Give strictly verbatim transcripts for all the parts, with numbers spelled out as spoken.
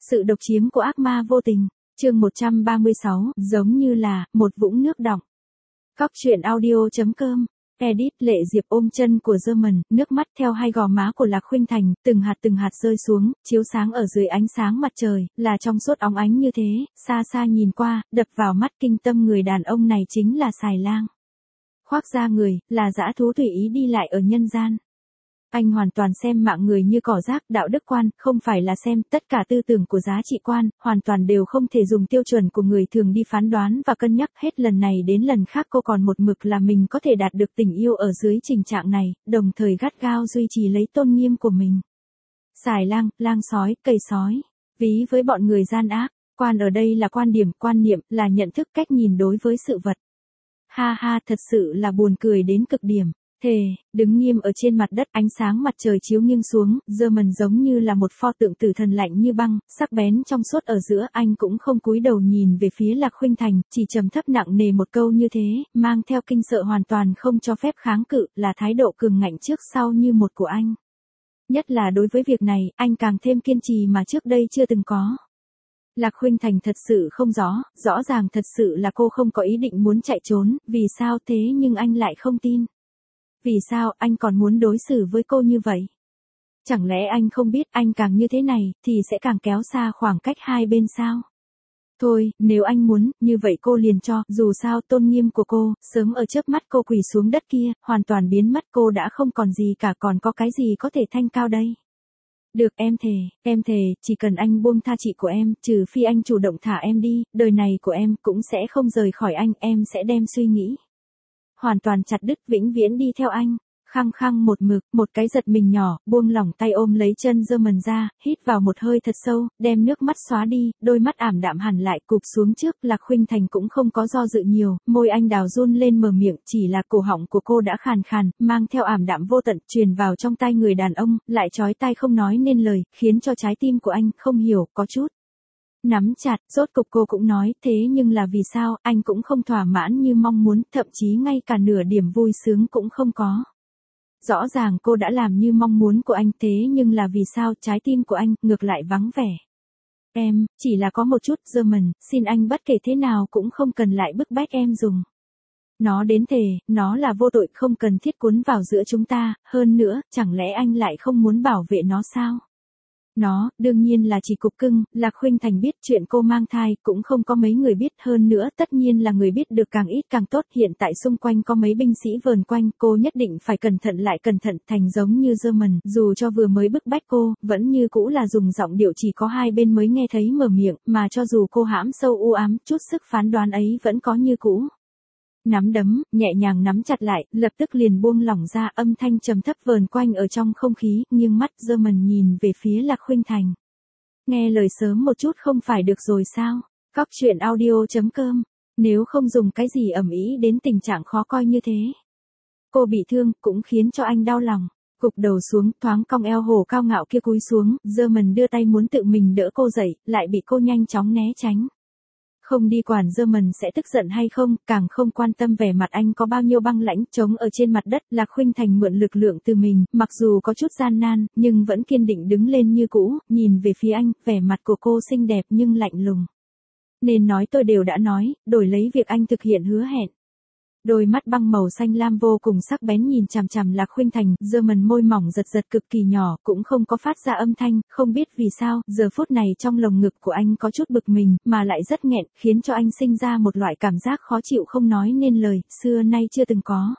Sự độc chiếm của ác ma vô tình. Chương một trăm ba mươi sáu, giống như là một vũng nước đọng. Cóc truyện audio chấm com. Edit Lệ Diệp ôm chân của German, nước mắt theo hai gò má của Lạc Khuynh Thành, từng hạt từng hạt rơi xuống, chiếu sáng ở dưới ánh sáng mặt trời, là trong suốt óng ánh như thế, xa xa nhìn qua, đập vào mắt kinh tâm người đàn ông này chính là Xài Lang. Khoác da người, là dã thú tùy ý đi lại ở nhân gian. Anh hoàn toàn xem mạng người như cỏ rác, đạo đức quan, không phải là xem, tất cả tư tưởng của giá trị quan, hoàn toàn đều không thể dùng tiêu chuẩn của người thường đi phán đoán và cân nhắc. Hết lần này đến lần khác cô còn một mực là mình có thể đạt được tình yêu ở dưới trình trạng này, đồng thời gắt gao duy trì lấy tôn nghiêm của mình. Xài Lang, lang sói, cây sói, ví với bọn người gian ác, quan ở đây là quan điểm, quan niệm, là nhận thức, cách nhìn đối với sự vật. Ha ha, thật sự là buồn cười đến cực điểm. Thề, đứng nghiêm ở trên mặt đất, ánh sáng mặt trời chiếu nghiêng xuống, German giống như là một pho tượng tử thần lạnh như băng, sắc bén trong suốt ở giữa. Anh cũng không cúi đầu nhìn về phía Lạc Khuynh Thành, chỉ trầm thấp nặng nề một câu như thế, mang theo kinh sợ hoàn toàn không cho phép kháng cự, là thái độ cường ngạnh trước sau như một của anh. Nhất là đối với việc này, anh càng thêm kiên trì mà trước đây chưa từng có. Lạc Khuynh Thành thật sự không rõ, rõ ràng thật sự là cô không có ý định muốn chạy trốn, vì sao thế nhưng anh lại không tin. Vì sao anh còn muốn đối xử với cô như vậy? Chẳng lẽ anh không biết anh càng như thế này, thì sẽ càng kéo xa khoảng cách hai bên sao? Thôi, nếu anh muốn, như vậy cô liền cho, dù sao tôn nghiêm của cô, sớm ở chớp mắt cô quỳ xuống đất kia, hoàn toàn biến mất, cô đã không còn gì cả, còn có cái gì có thể thanh cao đây? Được, em thề, em thề, chỉ cần anh buông tha chị của em, trừ phi anh chủ động thả em đi, đời này của em cũng sẽ không rời khỏi anh, em sẽ đem suy nghĩ hoàn toàn chặt đứt, vĩnh viễn đi theo anh. Khăng khăng một mực, một cái giật mình nhỏ, buông lỏng tay ôm lấy chân German ra, hít vào một hơi thật sâu, đem nước mắt xóa đi, đôi mắt ảm đạm hẳn lại, cụp xuống trước. Lạc Khuynh Thành cũng không có do dự nhiều, môi anh đào run lên mở miệng, chỉ là cổ họng của cô đã khàn khàn, mang theo ảm đạm vô tận, truyền vào trong tai người đàn ông, lại chói tai không nói nên lời, khiến cho trái tim của anh không hiểu, có chút nắm chặt. Rốt cục cô cũng nói, thế nhưng là vì sao, anh cũng không thỏa mãn như mong muốn, thậm chí ngay cả nửa điểm vui sướng cũng không có. Rõ ràng cô đã làm như mong muốn của anh, thế nhưng là vì sao, trái tim của anh, ngược lại vắng vẻ. Em, chỉ là có một chút, German, xin anh bất kể thế nào cũng không cần lại bức bách em dùng. Nó đến thề, nó là vô tội, không cần thiết cuốn vào giữa chúng ta, hơn nữa, chẳng lẽ anh lại không muốn bảo vệ nó sao? Nó, đương nhiên là chỉ cục cưng. Lạc Khuynh Thành biết chuyện cô mang thai, cũng không có mấy người biết, hơn nữa tất nhiên là người biết được càng ít càng tốt. Hiện tại xung quanh có mấy binh sĩ vờn quanh, cô nhất định phải cẩn thận lại cẩn thận. Thành giống như German, dù cho vừa mới bức bách cô, vẫn như cũ là dùng giọng điệu chỉ có hai bên mới nghe thấy mở miệng, mà cho dù cô hãm sâu u ám, chút sức phán đoán ấy vẫn có như cũ. Nắm đấm, nhẹ nhàng nắm chặt lại, lập tức liền buông lỏng ra, âm thanh trầm thấp vờn quanh ở trong không khí, nghiêng mắt German nhìn về phía Lạc Khuynh Thành. Nghe lời sớm một chút không phải được rồi sao? Cóc truyện audio chấm com. Nếu không dùng cái gì ầm ĩ đến tình trạng khó coi như thế. Cô bị thương, cũng khiến cho anh đau lòng. Cụp đầu xuống, thoáng cong eo hổ cao ngạo kia cúi xuống, German đưa tay muốn tự mình đỡ cô dậy, lại bị cô nhanh chóng né tránh. Không đi quản German sẽ tức giận hay không, càng không quan tâm vẻ mặt anh có bao nhiêu băng lãnh, trống ở trên mặt đất. Lạc Khuynh Thành mượn lực lượng từ mình, mặc dù có chút gian nan, nhưng vẫn kiên định đứng lên như cũ, nhìn về phía anh, vẻ mặt của cô xinh đẹp nhưng lạnh lùng. Nên nói tôi đều đã nói, đổi lấy việc anh thực hiện hứa hẹn. Đôi mắt băng màu xanh lam vô cùng sắc bén nhìn chằm chằm Lạc Khuynh Thành, German môi mỏng giật giật cực kỳ nhỏ, cũng không có phát ra âm thanh, không biết vì sao, giờ phút này trong lồng ngực của anh có chút bực mình, mà lại rất nghẹn, khiến cho anh sinh ra một loại cảm giác khó chịu không nói nên lời, xưa nay chưa từng có.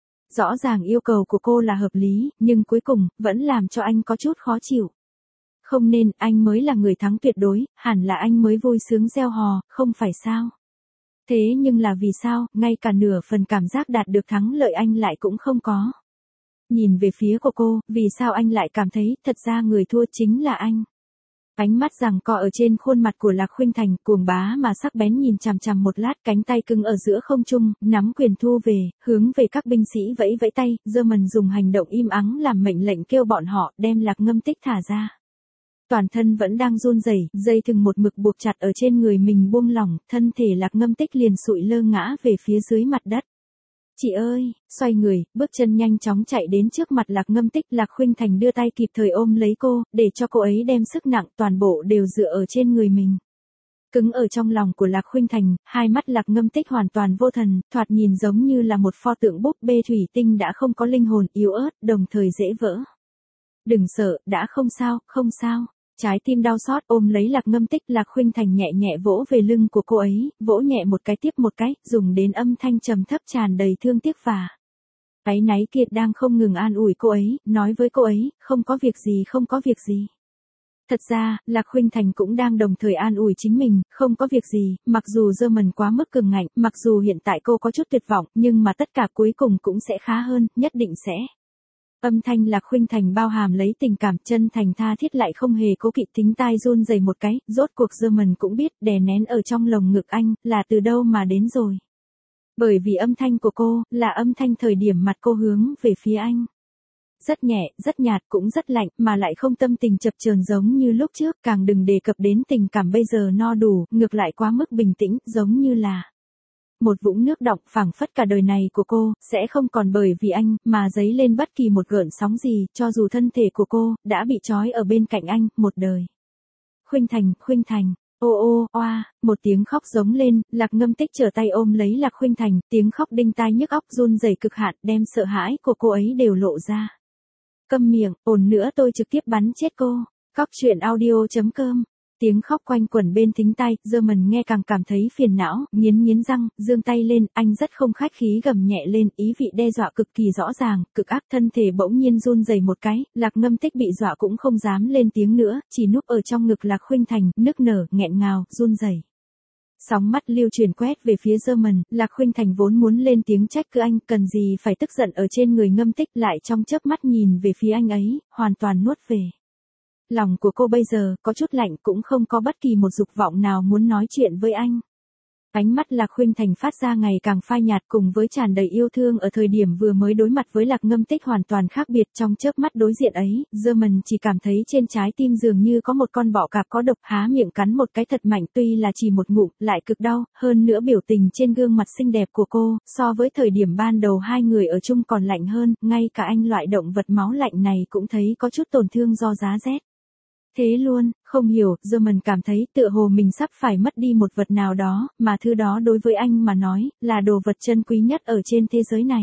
Rõ ràng yêu cầu của cô là hợp lý, nhưng cuối cùng, vẫn làm cho anh có chút khó chịu. Không nên, anh mới là người thắng tuyệt đối, hẳn là anh mới vui sướng reo hò, không phải sao? Thế nhưng là vì sao, ngay cả nửa phần cảm giác đạt được thắng lợi anh lại cũng không có. Nhìn về phía của cô, vì sao anh lại cảm thấy, thật ra người thua chính là anh. Ánh mắt giằng co ở trên khuôn mặt của Lạc Khuynh Thành, cuồng bá mà sắc bén nhìn chằm chằm một lát, cánh tay cứng ở giữa không trung, nắm quyền thu về, hướng về các binh sĩ vẫy vẫy tay, German dùng hành động im ắng làm mệnh lệnh kêu bọn họ, đem Lạc Ngâm Tích thả ra. Toàn thân vẫn đang run rẩy, dây thừng một mực buộc chặt ở trên người mình buông lỏng, thân thể Lạc Ngâm Tích liền sụi lơ ngã về phía dưới mặt đất. Chị ơi, xoay người, bước chân nhanh chóng chạy đến trước mặt Lạc Ngâm Tích. Lạc Khuynh Thành đưa tay kịp thời ôm lấy cô, để cho cô ấy đem sức nặng toàn bộ đều dựa ở trên người mình. Cứng ở trong lòng của Lạc Khuynh Thành, hai mắt Lạc Ngâm Tích hoàn toàn vô thần, thoạt nhìn giống như là một pho tượng búp bê thủy tinh đã không có linh hồn, yếu ớt, đồng thời dễ vỡ. Đừng sợ, đã không sao, không sao. Trái tim đau xót ôm lấy Lạc Ngâm Tích. Lạc Khuynh Thành nhẹ nhẹ vỗ về lưng của cô ấy, vỗ nhẹ một cái tiếp một cái, dùng đến âm thanh trầm thấp tràn đầy thương tiếc và áy náy. Kiệt đang không ngừng an ủi cô ấy, nói với cô ấy, không có việc gì, không có việc gì. Thật ra, Lạc Khuynh Thành cũng đang đồng thời an ủi chính mình, không có việc gì, mặc dù German quá mức cường ngạnh, mặc dù hiện tại cô có chút tuyệt vọng, nhưng mà tất cả cuối cùng cũng sẽ khá hơn, nhất định sẽ. Âm thanh Lạc Khuynh Thành bao hàm lấy tình cảm chân thành tha thiết lại không hề cố kỵ, tính tai run rẩy một cái, rốt cuộc German cũng biết đè nén ở trong lồng ngực anh, là từ đâu mà đến rồi. Bởi vì âm thanh của cô, là âm thanh thời điểm mặt cô hướng về phía anh. Rất nhẹ, rất nhạt cũng rất lạnh, mà lại không tâm tình chập chờn giống như lúc trước, càng đừng đề cập đến tình cảm bây giờ no đủ, ngược lại quá mức bình tĩnh, giống như là một vũng nước đọng, phảng phất cả đời này của cô, sẽ không còn bởi vì anh, mà dấy lên bất kỳ một gợn sóng gì, cho dù thân thể của cô, đã bị trói ở bên cạnh anh, một đời. Khuynh Thành, Khuynh Thành, ô ô, oa, một tiếng khóc giống lên, Lạc Ngâm Tích trở tay ôm lấy Lạc Khuynh Thành, tiếng khóc đinh tai nhức óc run rẩy cực hạn, đem sợ hãi của cô ấy đều lộ ra. Câm miệng, ồn nữa tôi trực tiếp bắn chết cô. Cóc truyện audio chấm com. Tiếng khóc quanh quẩn bên thính tai, German nghe càng cảm thấy phiền não, nghiến nghiến răng, giương tay lên, anh rất không khách khí gầm nhẹ lên, ý vị đe dọa cực kỳ rõ ràng, cực ác. Thân thể bỗng nhiên run rẩy một cái, Lạc Ngâm Tích bị dọa cũng không dám lên tiếng nữa, chỉ núp ở trong ngực Lạc Khuynh Thành, nức nở, nghẹn ngào, run rẩy. Sóng mắt lưu truyền quét về phía German, Lạc Khuynh Thành vốn muốn lên tiếng trách cứ anh, cần gì phải tức giận ở trên người Ngâm Tích, lại trong chớp mắt nhìn về phía anh ấy, hoàn toàn nuốt về. Lòng của cô bây giờ, có chút lạnh, cũng không có bất kỳ một dục vọng nào muốn nói chuyện với anh. Ánh mắt Lạc Khuynh Thành phát ra ngày càng phai nhạt, cùng với tràn đầy yêu thương ở thời điểm vừa mới đối mặt với Lạc Ngâm Tích hoàn toàn khác biệt. Trong chớp mắt đối diện ấy, German chỉ cảm thấy trên trái tim dường như có một con bọ cạp có độc, há miệng cắn một cái thật mạnh, tuy là chỉ một ngụm, lại cực đau, hơn nữa biểu tình trên gương mặt xinh đẹp của cô, so với thời điểm ban đầu hai người ở chung còn lạnh hơn, ngay cả anh loại động vật máu lạnh này cũng thấy có chút tổn thương do giá rét. Thế luôn, không hiểu, German cảm thấy tựa hồ mình sắp phải mất đi một vật nào đó, mà thứ đó đối với anh mà nói, là đồ vật chân quý nhất ở trên thế giới này.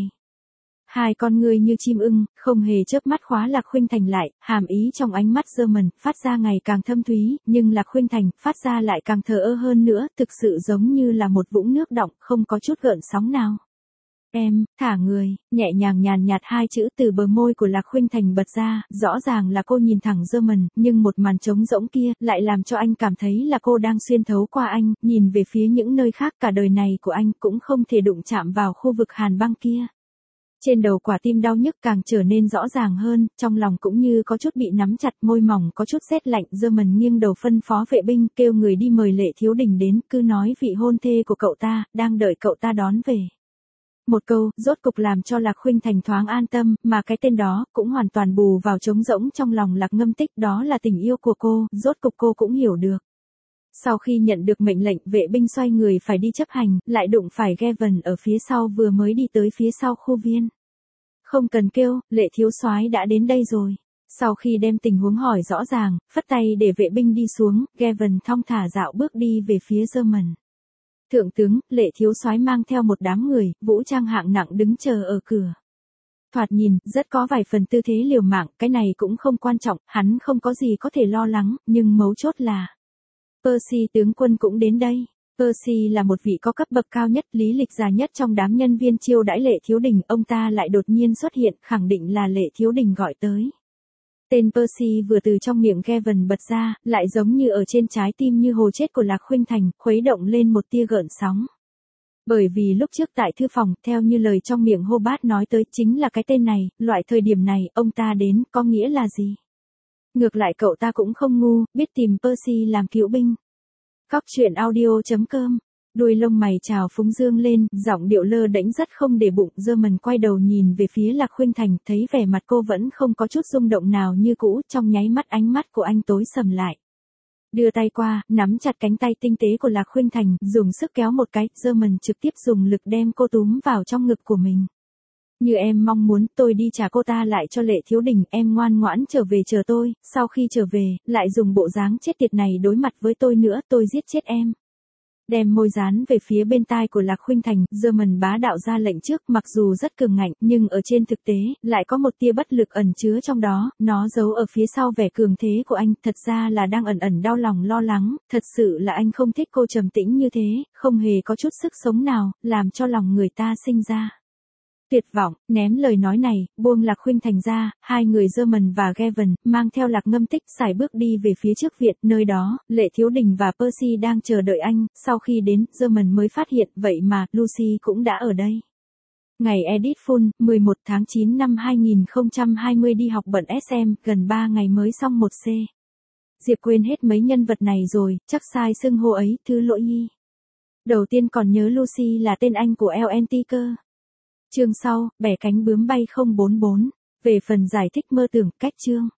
Hai con người như chim ưng, không hề chớp mắt khóa Lạc Khuynh Thành lại, hàm ý trong ánh mắt German, phát ra ngày càng thâm thúy, nhưng Lạc Khuynh Thành, phát ra lại càng thờ ơ hơn nữa, thực sự giống như là một vũng nước đọng, không có chút gợn sóng nào. Em, thả người, nhẹ nhàng nhàn nhạt hai chữ từ bờ môi của Lạc Khuynh Thành bật ra, rõ ràng là cô nhìn thẳng German, nhưng một màn trống rỗng kia, lại làm cho anh cảm thấy là cô đang xuyên thấu qua anh, nhìn về phía những nơi khác, cả đời này của anh cũng không thể đụng chạm vào khu vực hàn băng kia. Trên đầu quả tim đau nhức càng trở nên rõ ràng hơn, trong lòng cũng như có chút bị nắm chặt, môi mỏng có chút rét lạnh. German nghiêng đầu phân phó vệ binh, kêu người đi mời Lệ Thiếu Đình đến, cứ nói vị hôn thê của cậu ta, đang đợi cậu ta đón về. Một câu, rốt cục làm cho Lạc Khuynh Thành thoáng an tâm, mà cái tên đó, cũng hoàn toàn bù vào trống rỗng trong lòng Lạc Ngâm Tích, đó là tình yêu của cô, rốt cục cô cũng hiểu được. Sau khi nhận được mệnh lệnh, vệ binh xoay người phải đi chấp hành, lại đụng phải Gavin ở phía sau vừa mới đi tới phía sau khu viên. Không cần kêu, Lệ thiếu soái đã đến đây rồi. Sau khi đem tình huống hỏi rõ ràng, phất tay để vệ binh đi xuống, Gavin thong thả dạo bước đi về phía German. Thượng tướng, Lệ thiếu soái mang theo một đám người, vũ trang hạng nặng đứng chờ ở cửa. Thoạt nhìn, rất có vài phần tư thế liều mạng, cái này cũng không quan trọng, hắn không có gì có thể lo lắng, nhưng mấu chốt là Percy tướng quân cũng đến đây. Percy là một vị có cấp bậc cao nhất, lý lịch già nhất trong đám nhân viên chiêu đãi Lệ Thiếu Đình, ông ta lại đột nhiên xuất hiện, khẳng định là Lệ Thiếu Đình gọi tới. Tên Percy vừa từ trong miệng Gavin bật ra, lại giống như ở trên trái tim như hồ chết của Lạc Khuynh Thành, khuấy động lên một tia gợn sóng. Bởi vì lúc trước tại thư phòng, theo như lời trong miệng Hobart nói tới, chính là cái tên này, loại thời điểm này, ông ta đến, có nghĩa là gì? Ngược lại cậu ta cũng không ngu, biết tìm Percy làm cựu binh. Cóc truyện audio chấm com. Đuôi lông mày trào phúng dương lên, giọng điệu lơ đễnh rất không để bụng. German quay đầu nhìn về phía Lạc Khuynh Thành, thấy vẻ mặt cô vẫn không có chút rung động nào như cũ, trong nháy mắt ánh mắt của anh tối sầm lại. Đưa tay qua, nắm chặt cánh tay tinh tế của Lạc Khuynh Thành, dùng sức kéo một cái, German trực tiếp dùng lực đem cô túm vào trong ngực của mình. Như em mong muốn, tôi đi trả cô ta lại cho Lệ Thiếu Đình, em ngoan ngoãn trở về chờ tôi, sau khi trở về, lại dùng bộ dáng chết tiệt này đối mặt với tôi nữa, tôi giết chết em. Đem môi dán về phía bên tai của Lạc Khuynh Thành, German bá đạo ra lệnh trước, mặc dù rất cường ngạnh, nhưng ở trên thực tế, lại có một tia bất lực ẩn chứa trong đó, nó giấu ở phía sau vẻ cường thế của anh, thật ra là đang ẩn ẩn đau lòng lo lắng, thật sự là anh không thích cô trầm tĩnh như thế, không hề có chút sức sống nào, làm cho lòng người ta sinh ra tuyệt vọng. Ném lời nói này, buông Lạc Khuynh Thành ra, hai người German và Gavin, mang theo Lạc Ngâm Tích, sải bước đi về phía trước viện, nơi đó, Lệ Thiếu Đình và Percy đang chờ đợi anh, sau khi đến, German mới phát hiện, vậy mà, Lucy cũng đã ở đây. Ngày edit full, mười một tháng chín năm hai nghìn không trăm hai mươi đi học bận ét em, gần ba ngày mới xong một C. Diệp quên hết mấy nhân vật này rồi, chắc sai xưng hô ấy, thứ lỗi nhi. Đầu tiên còn nhớ Lucy là tên anh của lờ en tê cơ. Chương sau, bẻ cánh bướm bay không bốn bốn. Về phần giải thích mơ tưởng, cách chương.